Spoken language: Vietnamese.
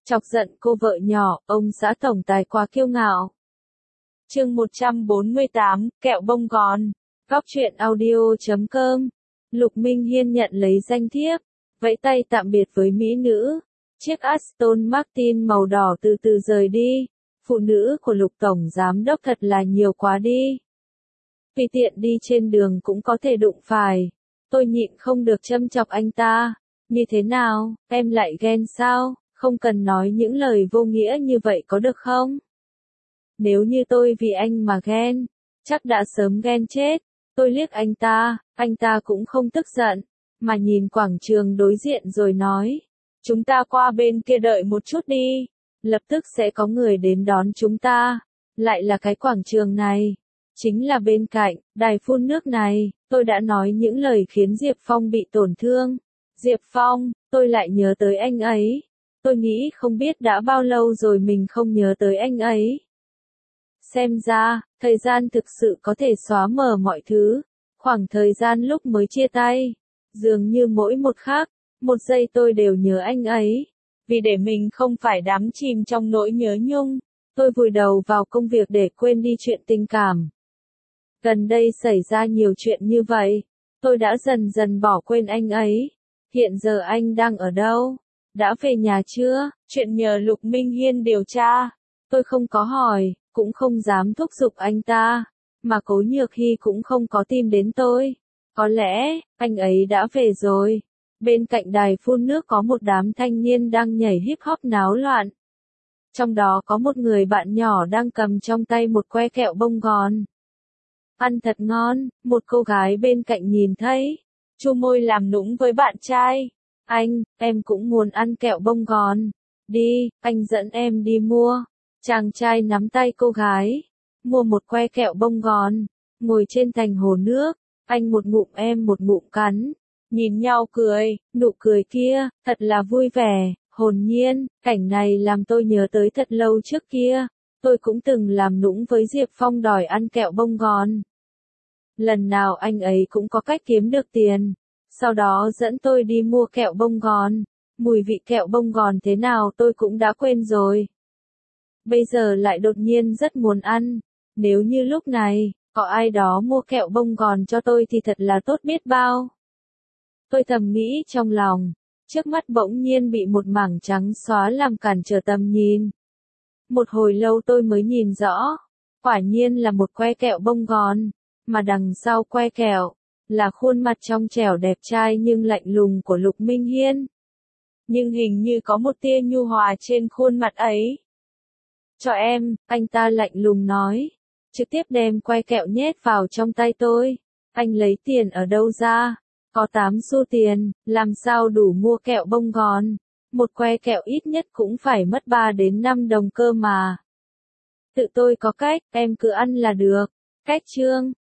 Chọc giận cô vợ nhỏ, ông xã tổng tài quá kiêu ngạo. Chương 148, kẹo bông gòn. Góc truyện audio.com. Lục Minh Hiên nhận lấy danh thiếp, vẫy tay tạm biệt với mỹ nữ. Chiếc Aston Martin màu đỏ từ từ rời đi. Phụ nữ của Lục tổng giám đốc thật là nhiều quá đi. Vì tiện đi trên đường cũng có thể đụng phải. Tôi nhịn không được châm chọc anh ta. Như thế nào, em lại ghen sao? Không cần nói những lời vô nghĩa như vậy có được không? Nếu như tôi vì anh mà ghen, chắc đã sớm ghen chết. Tôi liếc anh ta cũng không tức giận, mà nhìn quảng trường đối diện rồi nói. Chúng ta qua bên kia đợi một chút đi, lập tức sẽ có người đến đón chúng ta. Lại là cái quảng trường này, chính là bên cạnh, đài phun nước này. Tôi đã nói những lời khiến Diệp Phong bị tổn thương. Diệp Phong, tôi lại nhớ tới anh ấy. Tôi nghĩ không biết đã bao lâu rồi mình không nhớ tới anh ấy. Xem ra, thời gian thực sự có thể xóa mờ mọi thứ. Khoảng thời gian lúc mới chia tay, dường như mỗi một khắc, một giây tôi đều nhớ anh ấy. Vì để mình không phải đắm chìm trong nỗi nhớ nhung, tôi vùi đầu vào công việc để quên đi chuyện tình cảm. Gần đây xảy ra nhiều chuyện như vậy, tôi đã dần dần bỏ quên anh ấy. Hiện giờ anh đang ở đâu? Đã về nhà chưa? Chuyện nhờ Lục Minh Hiên điều tra. Tôi không có hỏi, cũng không dám thúc giục anh ta, mà Cố Nhược Hy cũng không có tìm đến tôi. Có lẽ, anh ấy đã về rồi. Bên cạnh đài phun nước có một đám thanh niên đang nhảy hip hop náo loạn. Trong đó có một người bạn nhỏ đang cầm trong tay một que kẹo bông gòn. Ăn thật ngon, một cô gái bên cạnh nhìn thấy, chu môi làm nũng với bạn trai. Anh, em cũng muốn ăn kẹo bông gòn. Đi, anh dẫn em đi mua. Chàng trai nắm tay cô gái, mua một que kẹo bông gòn, ngồi trên thành hồ nước, anh một ngụm em một ngụm cắn, nhìn nhau cười, nụ cười kia, thật là vui vẻ, hồn nhiên. Cảnh này làm tôi nhớ tới thật lâu trước kia, tôi cũng từng làm nũng với Diệp Phong đòi ăn kẹo bông gòn. Lần nào anh ấy cũng có cách kiếm được tiền, sau đó dẫn tôi đi mua kẹo bông gòn. Mùi vị kẹo bông gòn thế nào tôi cũng đã quên rồi. Bây giờ lại đột nhiên rất muốn ăn. Nếu như lúc này, có ai đó mua kẹo bông gòn cho tôi thì thật là tốt biết bao. Tôi thầm nghĩ trong lòng, trước mắt bỗng nhiên bị một mảng trắng xóa làm cản trở tầm nhìn. Một hồi lâu tôi mới nhìn rõ, quả nhiên là một que kẹo bông gòn, mà đằng sau que kẹo, là khuôn mặt trong trẻo đẹp trai nhưng lạnh lùng của Lục Minh Hiên. Nhưng hình như có một tia nhu hòa trên khuôn mặt ấy. Cho em, anh ta lạnh lùng nói, trực tiếp đem que kẹo nhét vào trong tay tôi. Anh lấy tiền ở đâu ra? Có 8 xu tiền, làm sao đủ mua kẹo bông gòn? Một que kẹo ít nhất cũng phải mất 3 đến 5 đồng cơ mà. Tự tôi có cách, em cứ ăn là được. Cách chương